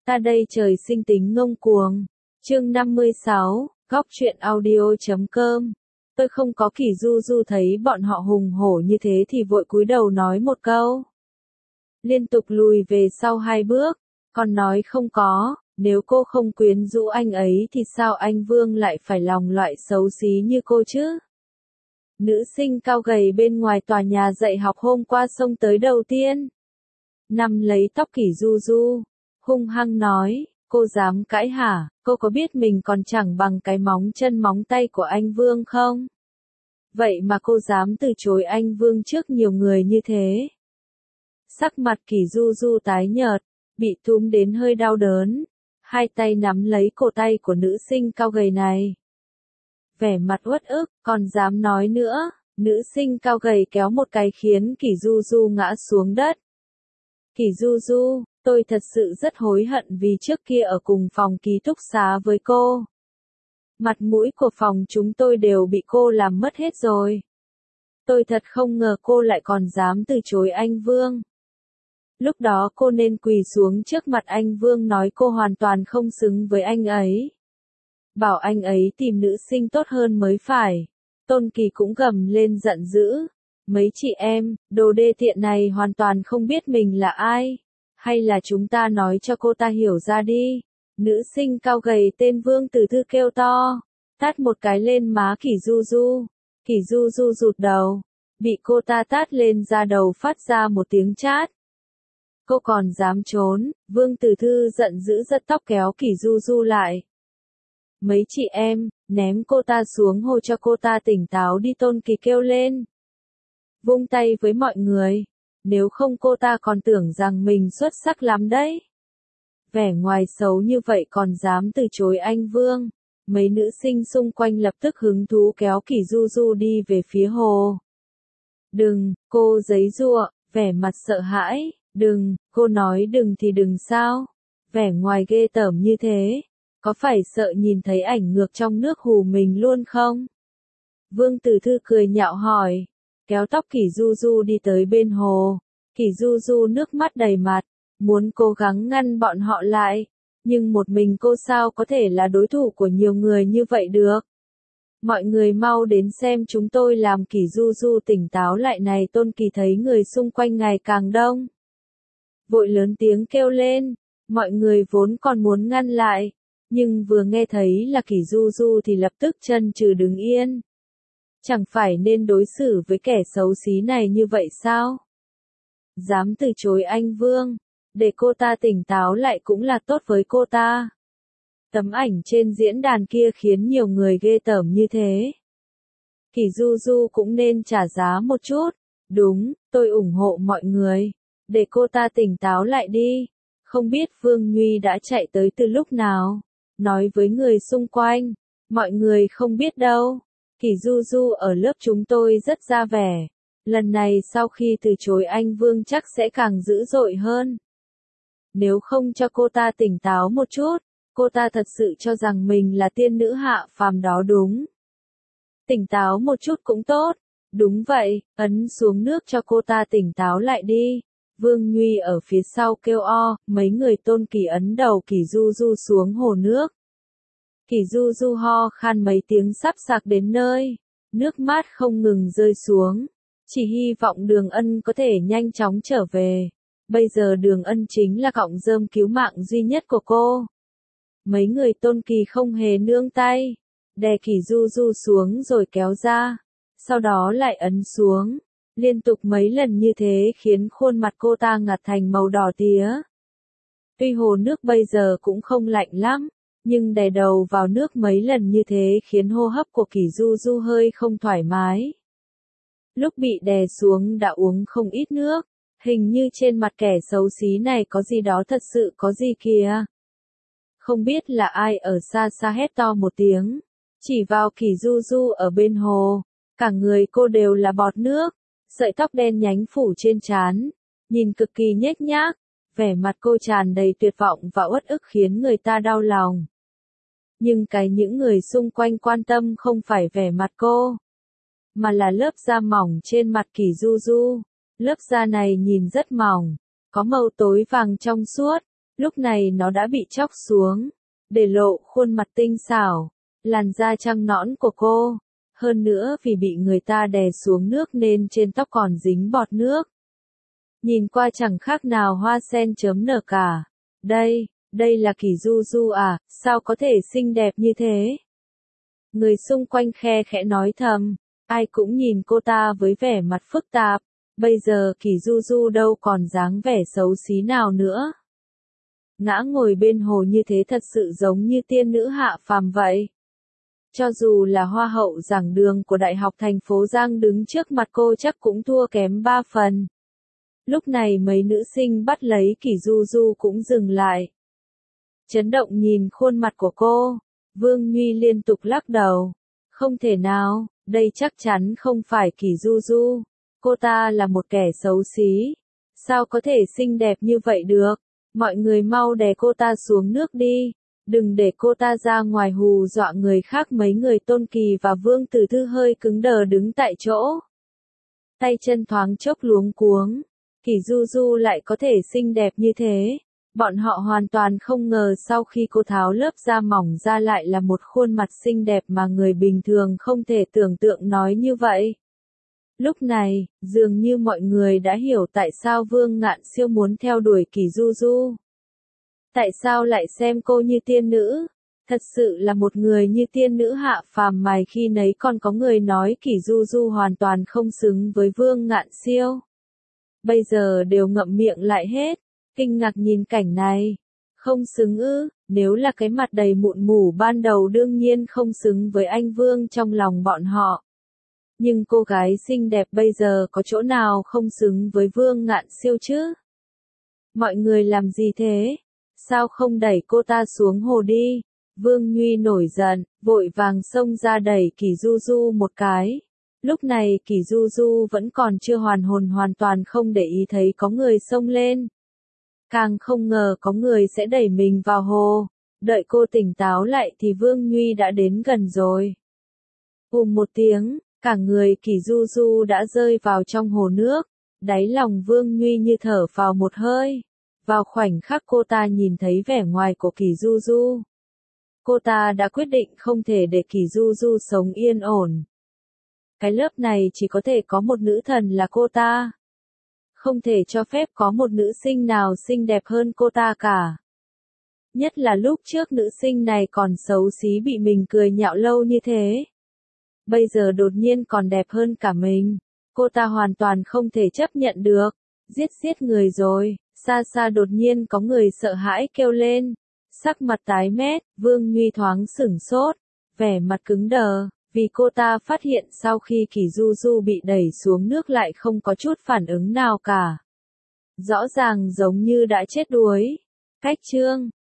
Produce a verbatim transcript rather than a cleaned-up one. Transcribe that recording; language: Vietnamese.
Ta đây trời sinh tính ngông cuồng. Chương năm mươi sáu, góc truyện audio.com. Tôi không có Kỷ Du Du thấy bọn họ hùng hổ như thế thì vội cúi đầu nói một câu. Liên tục lùi về sau hai bước, còn nói không có, nếu cô không quyến rũ anh ấy thì sao anh Vương lại phải lòng loại xấu xí như cô chứ? Nữ sinh cao gầy bên ngoài tòa nhà dạy học hôm qua xông tới đầu tiên. Nắm lấy tóc Kỷ Du Du, hung hăng nói, cô dám cãi hả, cô có biết mình còn chẳng bằng cái móng chân móng tay của anh Vương không? Vậy mà cô dám từ chối anh Vương trước nhiều người như thế. Sắc mặt Kỷ Du Du tái nhợt, bị túm đến hơi đau đớn, hai tay nắm lấy cổ tay của nữ sinh cao gầy này. Vẻ mặt uất ức, còn dám nói nữa, nữ sinh cao gầy kéo một cái khiến Kỷ Du Du ngã xuống đất. Kỷ Du Du, tôi thật sự rất hối hận vì trước kia ở cùng phòng ký túc xá với cô. Mặt mũi của phòng chúng tôi đều bị cô làm mất hết rồi. Tôi thật không ngờ cô lại còn dám từ chối anh Vương. Lúc đó cô nên quỳ xuống trước mặt anh Vương nói cô hoàn toàn không xứng với anh ấy. Bảo anh ấy tìm nữ sinh tốt hơn mới phải. Tôn Kỳ cũng gầm lên giận dữ. Mấy chị em, đồ đê tiện này hoàn toàn không biết mình là ai. Hay là chúng ta nói cho cô ta hiểu ra đi. Nữ sinh cao gầy tên Vương Tử Thư kêu to. Tát một cái lên má Kỷ Du Du. Kỷ Du Du rụt đầu. Bị cô ta tát lên da đầu phát ra một tiếng chát. Cô còn dám trốn, Vương Tử Thư giận dữ giật tóc kéo Kỷ Du Du lại. Mấy chị em, ném cô ta xuống hồ cho cô ta tỉnh táo đi, Tôn Kỳ kêu lên. Vung tay với mọi người, nếu không cô ta còn tưởng rằng mình xuất sắc lắm đấy. Vẻ ngoài xấu như vậy còn dám từ chối anh Vương. Mấy nữ sinh xung quanh lập tức hứng thú kéo Kỷ Du Du đi về phía hồ. Đừng, cô giấy giụa, vẻ mặt sợ hãi. Đừng, cô nói đừng thì đừng sao? Vẻ ngoài ghê tởm như thế, có phải sợ nhìn thấy ảnh ngược trong nước hù mình luôn không? Vương Tử Thư cười nhạo hỏi, kéo tóc Kỷ Du Du đi tới bên hồ. Kỷ Du Du nước mắt đầy mặt, muốn cố gắng ngăn bọn họ lại, nhưng một mình cô sao có thể là đối thủ của nhiều người như vậy được? Mọi người mau đến xem chúng tôi làm Kỷ Du Du tỉnh táo lại này. Tôn Kỳ thấy người xung quanh ngày càng đông, vội lớn tiếng kêu lên, mọi người vốn còn muốn ngăn lại, nhưng vừa nghe thấy là Kỷ Du Du thì lập tức chân trừ đứng yên. Chẳng phải nên đối xử với kẻ xấu xí này như vậy sao? Dám từ chối anh Vương, để cô ta tỉnh táo lại cũng là tốt với cô ta. Tấm ảnh trên diễn đàn kia khiến nhiều người ghê tởm như thế. Kỷ Du Du cũng nên trả giá một chút. Đúng, tôi ủng hộ mọi người. Để cô ta tỉnh táo lại đi. Không biết Vương Nhuy đã chạy tới từ lúc nào. Nói với người xung quanh. Mọi người không biết đâu. Kỷ Du Du ở lớp chúng tôi rất ra vẻ. Lần này sau khi từ chối anh Vương chắc sẽ càng dữ dội hơn. Nếu không cho cô ta tỉnh táo một chút, cô ta thật sự cho rằng mình là tiên nữ hạ phàm đó đúng. Tỉnh táo một chút cũng tốt. Đúng vậy, ấn xuống nước cho cô ta tỉnh táo lại đi. Vương Nhuy ở phía sau kêu o, mấy người Tôn Kỳ ấn đầu Kỷ Du Du xuống hồ nước. Kỷ Du Du ho khan mấy tiếng sắp sặc đến nơi, nước mắt không ngừng rơi xuống. Chỉ hy vọng Đường Ân có thể nhanh chóng trở về. Bây giờ Đường Ân chính là cọng rơm cứu mạng duy nhất của cô. Mấy người Tôn Kỳ không hề nương tay, đè Kỷ Du Du xuống rồi kéo ra, sau đó lại ấn xuống. Liên tục mấy lần như thế khiến khuôn mặt cô ta ngặt thành màu đỏ tía. Tuy hồ nước bây giờ cũng không lạnh lắm, nhưng đè đầu vào nước mấy lần như thế khiến hô hấp của Kỷ Du Du hơi không thoải mái. Lúc bị đè xuống đã uống không ít nước, hình như trên mặt kẻ xấu xí này có gì đó thật sự có gì kìa. Không biết là ai ở xa xa hét to một tiếng, chỉ vào Kỷ Du Du ở bên hồ, cả người cô đều là bọt nước. Sợi tóc đen nhánh phủ trên trán, nhìn cực kỳ nhếch nhác, vẻ mặt cô tràn đầy tuyệt vọng và uất ức khiến người ta đau lòng. Nhưng cái những người xung quanh quan tâm không phải vẻ mặt cô, mà là lớp da mỏng trên mặt Kỷ Du Du. Lớp da này nhìn rất mỏng, có màu tối vàng trong suốt, Lúc này nó đã bị chóc xuống, để lộ khuôn mặt tinh xảo, làn da trắng nõn của cô. Hơn nữa vì bị người ta đè xuống nước nên trên tóc còn dính bọt nước. Nhìn qua chẳng khác nào hoa sen chớm nở cả. Đây, đây là Kỷ Du Du à, sao có thể xinh đẹp như thế? Người xung quanh khe khẽ nói thầm, ai cũng nhìn cô ta với vẻ mặt phức tạp. Bây giờ Kỷ Du Du đâu còn dáng vẻ xấu xí nào nữa. Ngã ngồi bên hồ như thế thật sự giống như tiên nữ hạ phàm vậy. Cho dù là hoa hậu giảng đường của Đại học thành phố Giang đứng trước mặt cô chắc cũng thua kém ba phần. Lúc này mấy nữ sinh bắt lấy Kỷ Du Du cũng dừng lại. Chấn động nhìn khuôn mặt của cô, Vương Nhuy liên tục lắc đầu. Không thể nào, đây chắc chắn không phải Kỷ Du Du. Cô ta là một kẻ xấu xí. Sao có thể xinh đẹp như vậy được? Mọi người mau đè cô ta xuống nước đi. Đừng để cô ta ra ngoài hù dọa người khác. Mấy người Tôn Kỳ và Vương Tử Thư hơi cứng đờ đứng tại chỗ. Tay chân thoáng chốc luống cuống. Kỷ Du Du lại có thể xinh đẹp như thế. Bọn họ hoàn toàn không ngờ sau khi cô tháo lớp da mỏng ra lại là một khuôn mặt xinh đẹp mà người bình thường không thể tưởng tượng nói như vậy. Lúc này, dường như mọi người đã hiểu tại sao Vương Ngạn Siêu muốn theo đuổi Kỷ Du Du. Tại sao lại xem cô như tiên nữ? Thật sự là một người như tiên nữ hạ phàm mà khi nấy còn có người nói Kỷ Du Du hoàn toàn không xứng với Vương Ngạn Siêu. Bây giờ đều ngậm miệng lại hết, kinh ngạc nhìn cảnh này. Không xứng ư, nếu là cái mặt đầy mụn mủ ban đầu đương nhiên không xứng với anh Vương trong lòng bọn họ. Nhưng cô gái xinh đẹp bây giờ có chỗ nào không xứng với Vương Ngạn Siêu chứ? Mọi người làm gì thế? Sao không đẩy cô ta xuống hồ đi? Vương Nhuy nổi giận, vội vàng xông ra đẩy Kỷ Du Du một cái. Lúc này Kỷ Du Du vẫn còn chưa hoàn hồn hoàn toàn không để ý thấy có người xông lên. Càng không ngờ có người sẽ đẩy mình vào hồ. Đợi cô tỉnh táo lại thì Vương Nhuy đã đến gần rồi. Ùm một tiếng, cả người Kỷ Du Du đã rơi vào trong hồ nước. Đáy lòng Vương Nhuy như thở vào một hơi. Vào khoảnh khắc cô ta nhìn thấy vẻ ngoài của Kỷ Du Du. Cô ta đã quyết định không thể để Kỷ Du Du sống yên ổn. Cái lớp này chỉ có thể có một nữ thần là cô ta. Không thể cho phép có một nữ sinh nào xinh đẹp hơn cô ta cả. Nhất là lúc trước nữ sinh này còn xấu xí bị mình cười nhạo lâu như thế. Bây giờ đột nhiên còn đẹp hơn cả mình. Cô ta hoàn toàn không thể chấp nhận được. Giết giết người rồi. Xa xa đột nhiên có người sợ hãi kêu lên. Sắc mặt tái mét, Vương Nhuy thoáng sửng sốt. Vẻ mặt cứng đờ. Vì cô ta phát hiện sau khi Kỷ Du Du bị đẩy xuống nước lại không có chút phản ứng nào cả. Rõ ràng giống như đã chết đuối. Cách chương